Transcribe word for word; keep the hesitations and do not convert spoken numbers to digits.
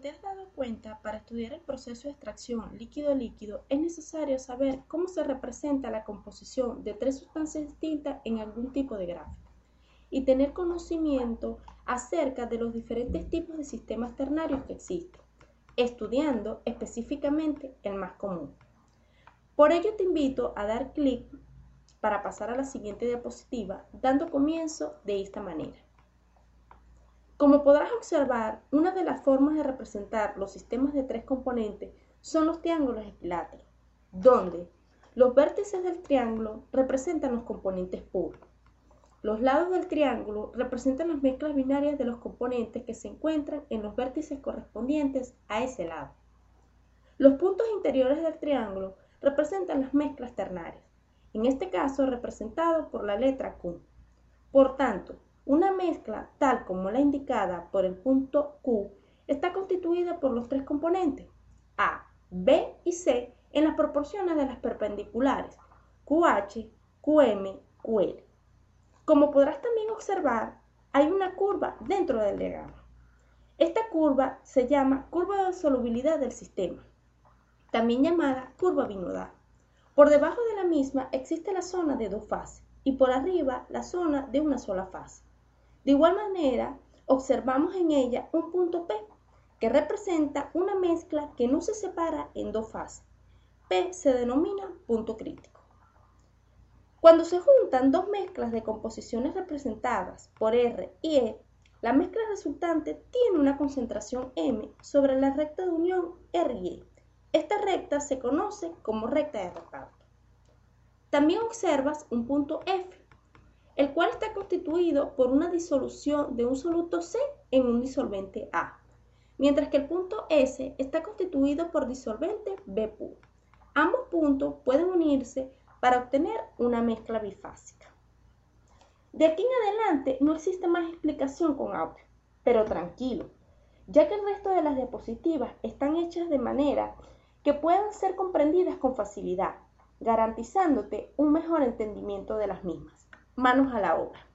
te has dado cuenta, para estudiar el proceso de extracción líquido-líquido es necesario saber cómo se representa la composición de tres sustancias distintas en algún tipo de gráfico y tener conocimiento acerca de los diferentes tipos de sistemas ternarios que existen, estudiando específicamente el más común. Por ello te invito a dar clic para pasar a la siguiente diapositiva, dando comienzo de esta manera. Como podrás observar, una de las formas de representar los sistemas de tres componentes son los triángulos equiláteros, donde los vértices del triángulo representan los componentes puros. Los lados del triángulo representan las mezclas binarias de los componentes que se encuentran en los vértices correspondientes a ese lado. Los puntos interiores del triángulo representan las mezclas ternarias, en este caso representado por la letra Q. Por tanto, una mezcla, tal como la indicada por el punto Q, está constituida por los tres componentes A, B y C en las proporciones de las perpendiculares Q H, Q M, Q L. Como podrás también observar, hay una curva dentro del diagrama. Esta curva se llama curva de solubilidad del sistema, también llamada curva binodal. Por debajo de la misma existe la zona de dos fases y por arriba la zona de una sola fase. De igual manera, observamos en ella un punto P, que representa una mezcla que no se separa en dos fases. P se denomina punto crítico. Cuando se juntan dos mezclas de composiciones representadas por R y E, la mezcla resultante tiene una concentración M sobre la recta de unión R y E. Esta recta se conoce como recta de reparto. También observas un punto F, el cual está constituido por una disolución de un soluto C en un disolvente A, mientras que el punto S está constituido por disolvente B puro. Ambos puntos pueden unirse para obtener una mezcla bifásica. De aquí en adelante no existe más explicación con audio, pero tranquilo, ya que el resto de las diapositivas están hechas de manera que puedan ser comprendidas con facilidad, garantizándote un mejor entendimiento de las mismas. Manos a la obra.